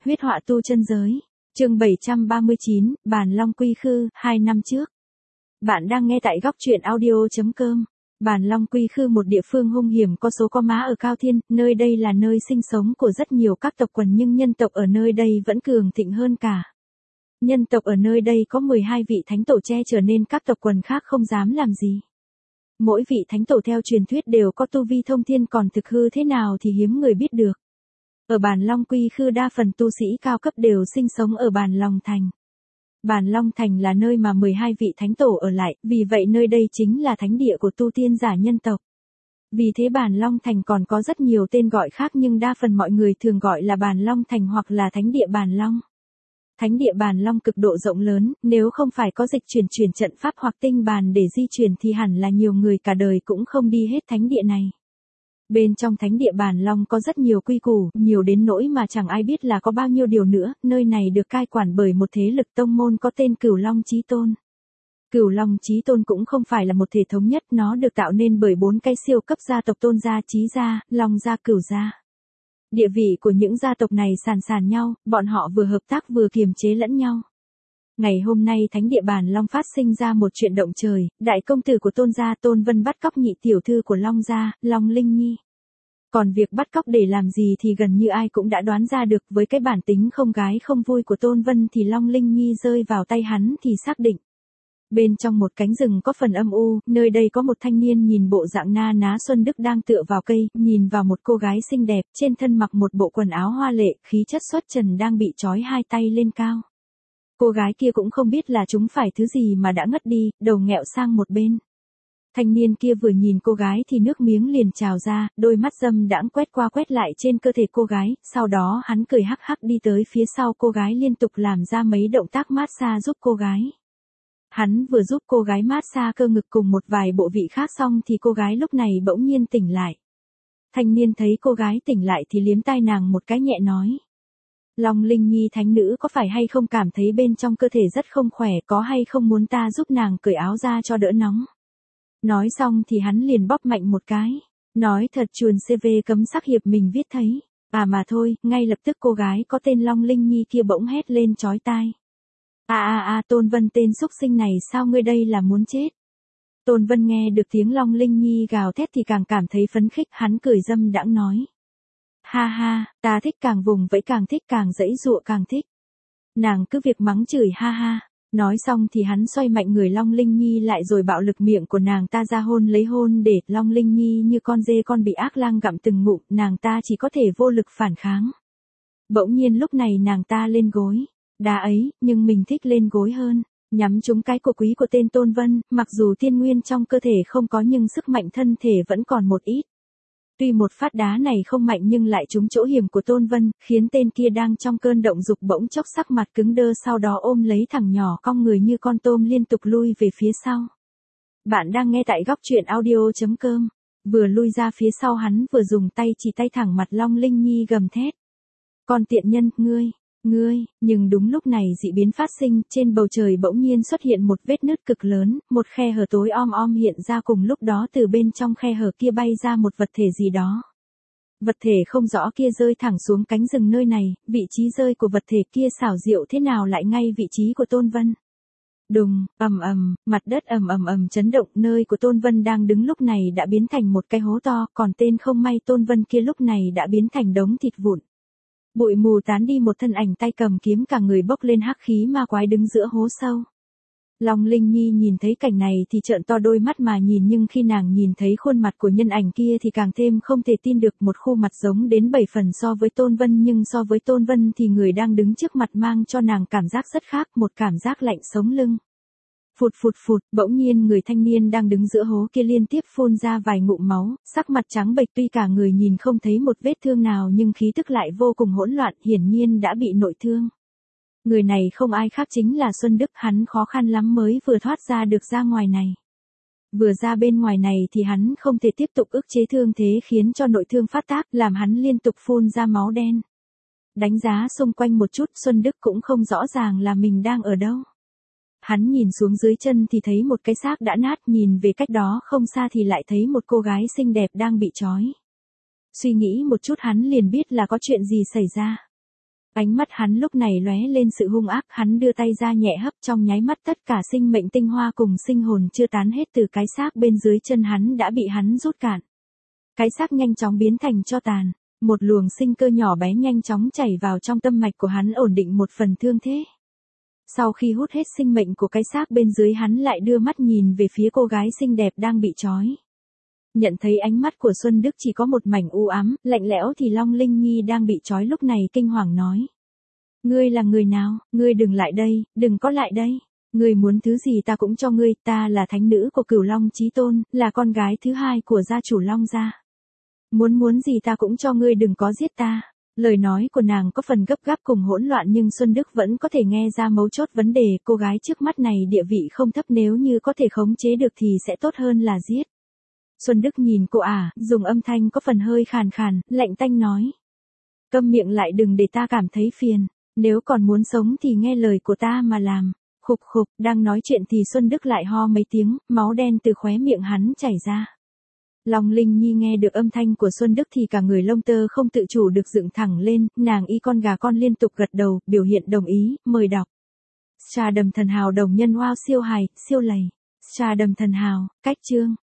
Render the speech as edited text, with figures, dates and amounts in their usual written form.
Huyết họa tu chân giới. Chương 739, Bàn Long Quy Khư, 2 năm trước. Bạn đang nghe tại góc truyện audio.com. Bàn Long Quy Khư, một địa phương hung hiểm có số có má ở Cao Thiên, nơi đây là nơi sinh sống của rất nhiều các tộc quần nhưng nhân tộc ở nơi đây vẫn cường thịnh hơn cả. Nhân tộc ở nơi đây có 12 vị thánh tổ che chở nên các tộc quần khác không dám làm gì. Mỗi vị thánh tổ theo truyền thuyết đều có tu vi thông thiên, còn thực hư thế nào thì hiếm người biết được. Ở Bàn Long Quy Khư đa phần tu sĩ cao cấp đều sinh sống ở Bàn Long Thành. Bàn Long Thành là nơi mà 12 vị thánh tổ ở lại, vì vậy nơi đây chính là thánh địa của tu tiên giả nhân tộc. Vì thế Bàn Long Thành còn có rất nhiều tên gọi khác nhưng đa phần mọi người thường gọi là Bàn Long Thành hoặc là Thánh địa Bàn Long. Thánh địa Bàn Long cực độ rộng lớn, nếu không phải có dịch chuyển trận pháp hoặc tinh bàn để di chuyển thì hẳn là nhiều người cả đời cũng không đi hết thánh địa này. Bên trong thánh địa Bàn Long có rất nhiều quy củ, nhiều đến nỗi mà chẳng ai biết là có bao nhiêu điều nữa. Nơi này được cai quản bởi một thế lực tông môn có tên Cửu Long Chí Tôn. Cửu Long Chí Tôn cũng không phải là một thể thống nhất, nó được tạo nên bởi 4 cái siêu cấp gia tộc: Tôn gia, Chí gia, Long gia, Cửu gia. Địa vị của những gia tộc này sàn nhau, bọn họ vừa hợp tác vừa kiềm chế lẫn nhau. Ngày hôm nay thánh địa Bàn Long phát sinh ra một chuyện động trời, đại công tử của Tôn gia Tôn Vân bắt cóc nhị tiểu thư của Long gia, Long Linh Nhi. Còn việc bắt cóc để làm gì thì gần như ai cũng đã đoán ra được, với cái bản tính không gái không vui của Tôn Vân thì Long Linh Nhi rơi vào tay hắn thì xác định. Bên trong một cánh rừng có phần âm u, nơi đây có một thanh niên nhìn bộ dạng na ná xuân đức đang tựa vào cây, nhìn vào một cô gái xinh đẹp, trên thân mặc một bộ quần áo hoa lệ, khí chất xuất trần đang bị trói hai tay lên cao. Cô gái kia cũng không biết là chúng phải thứ gì mà đã ngất đi, đầu nghẹo sang một bên. Thanh niên kia vừa nhìn cô gái thì nước miếng liền trào ra, đôi mắt dâm đãng quét qua quét lại trên cơ thể cô gái, sau đó hắn cười hắc hắc đi tới phía sau cô gái liên tục làm ra mấy động tác massage giúp cô gái. Hắn vừa giúp cô gái massage cơ ngực cùng một vài bộ vị khác xong thì cô gái lúc này bỗng nhiên tỉnh lại. Thanh niên thấy cô gái tỉnh lại thì liếm tai nàng một cái nhẹ nói. Long Linh Nhi thánh nữ có phải hay không cảm thấy bên trong cơ thể rất không khỏe, có hay không muốn ta giúp nàng cởi áo ra cho đỡ nóng? Nói xong thì hắn liền bóp mạnh một cái. Nói thật, chuồn CV cấm sắc hiệp mình viết thấy. À mà thôi, ngay lập tức cô gái có tên Long Linh Nhi kia bỗng hét lên chói tai. Tôn Vân, tên xúc sinh này, sao ngươi đây là muốn chết? Tôn Vân nghe được tiếng Long Linh Nhi gào thét thì càng cảm thấy phấn khích, hắn cười dâm đãng nói. Ha ha, ta thích càng vùng vẫy càng thích, càng giãy giụa càng thích. Nàng cứ việc mắng chửi ha ha. Nói xong thì hắn xoay mạnh người Long Linh Nhi lại rồi bạo lực miệng của nàng ta ra hôn lấy hôn để Long Linh Nhi như con dê con bị ác lang gặm từng ngụm, nàng ta chỉ có thể vô lực phản kháng. Bỗng nhiên lúc này nàng ta lên gối. Đá ấy, nhưng mình thích lên gối hơn. Nhắm trúng cái cổ quý của tên Tôn Vân, mặc dù tiên nguyên trong cơ thể không có nhưng sức mạnh thân thể vẫn còn một ít. Tuy một phát đá này không mạnh nhưng lại trúng chỗ hiểm của Tôn Vân, khiến tên kia đang trong cơn động dục bỗng chốc sắc mặt cứng đơ, sau đó ôm lấy thằng nhỏ cong người như con tôm liên tục lui về phía sau. Bạn đang nghe tại góc truyện audio.com. Vừa lui ra phía sau hắn vừa dùng tay chỉ tay thẳng mặt Long Linh Nhi gầm thét. Con tiện nhân, ngươi. Nhưng đúng lúc này dị biến phát sinh, trên bầu trời bỗng nhiên xuất hiện một vết nứt cực lớn, một khe hở tối om hiện ra, cùng lúc đó từ bên trong khe hở kia bay ra một vật thể gì đó. Vật thể không rõ kia rơi thẳng xuống cánh rừng nơi này, vị trí rơi của vật thể kia xảo diệu thế nào lại ngay vị trí của Tôn Vân. Đùng, ầm, mặt đất ầm chấn động, nơi của Tôn Vân đang đứng lúc này đã biến thành một cái hố to, còn tên không may Tôn Vân kia lúc này đã biến thành đống thịt vụn. Bụi mù tán đi, một thân ảnh tay cầm kiếm cả người bốc lên hắc khí ma quái đứng giữa hố sâu. Long Linh Nhi nhìn thấy cảnh này thì trợn to đôi mắt mà nhìn, nhưng khi nàng nhìn thấy khuôn mặt của nhân ảnh kia thì càng thêm không thể tin được, một khuôn mặt giống đến 7 phần so với Tôn Vân, nhưng so với Tôn Vân thì người đang đứng trước mặt mang cho nàng cảm giác rất khác, một cảm giác lạnh sống lưng. Phụt, bỗng nhiên người thanh niên đang đứng giữa hố kia liên tiếp phun ra vài ngụm máu, sắc mặt trắng bệch, tuy cả người nhìn không thấy một vết thương nào nhưng khí tức lại vô cùng hỗn loạn, hiển nhiên đã bị nội thương. Người này không ai khác chính là Xuân Đức, hắn khó khăn lắm mới vừa thoát ra được ra ngoài này. Vừa ra bên ngoài này thì hắn không thể tiếp tục ức chế thương thế, khiến cho nội thương phát tác, làm hắn liên tục phun ra máu đen. Đánh giá xung quanh một chút, Xuân Đức cũng không rõ ràng là mình đang ở đâu. Hắn nhìn xuống dưới chân thì thấy một cái xác đã nát, nhìn về cách đó không xa thì lại thấy một cô gái xinh đẹp đang bị trói. Suy nghĩ một chút hắn liền biết là có chuyện gì xảy ra. Ánh mắt hắn lúc này lóe lên sự hung ác, hắn đưa tay ra nhẹ hấp, trong nháy mắt tất cả sinh mệnh tinh hoa cùng sinh hồn chưa tán hết từ cái xác bên dưới chân hắn đã bị hắn rút cạn. Cái xác nhanh chóng biến thành tro tàn, một luồng sinh cơ nhỏ bé nhanh chóng chảy vào trong tâm mạch của hắn ổn định một phần thương thế. Sau khi hút hết sinh mệnh của cái xác bên dưới, hắn lại đưa mắt nhìn về phía cô gái xinh đẹp đang bị trói. Nhận thấy ánh mắt của Xuân Đức chỉ có một mảnh u ám, lạnh lẽo thì Long Linh Nhi đang bị trói lúc này kinh hoàng nói. Ngươi là người nào, ngươi đừng lại đây, đừng có lại đây. Ngươi muốn thứ gì ta cũng cho ngươi, ta là thánh nữ của Cửu Long Chí Tôn, là con gái thứ hai của gia chủ Long gia. Muốn gì ta cũng cho ngươi, đừng có giết ta. Lời nói của nàng có phần gấp gáp cùng hỗn loạn nhưng Xuân Đức vẫn có thể nghe ra mấu chốt vấn đề, cô gái trước mắt này địa vị không thấp, nếu như có thể khống chế được thì sẽ tốt hơn là giết. Xuân Đức nhìn cô dùng âm thanh có phần hơi khàn khàn, lạnh tanh nói. Câm miệng lại, đừng để ta cảm thấy phiền, nếu còn muốn sống thì nghe lời của ta mà làm. Khục khục, đang nói chuyện thì Xuân Đức lại ho mấy tiếng, máu đen từ khóe miệng hắn chảy ra. Long Linh Nhi nghe được âm thanh của Xuân Đức thì cả người lông tơ không tự chủ được dựng thẳng lên, nàng y con gà con liên tục gật đầu, biểu hiện đồng ý, mời đọc. Trà đầm thần hào đồng nhân wow siêu hài, siêu lầy. Trà đầm thần hào, cách chương.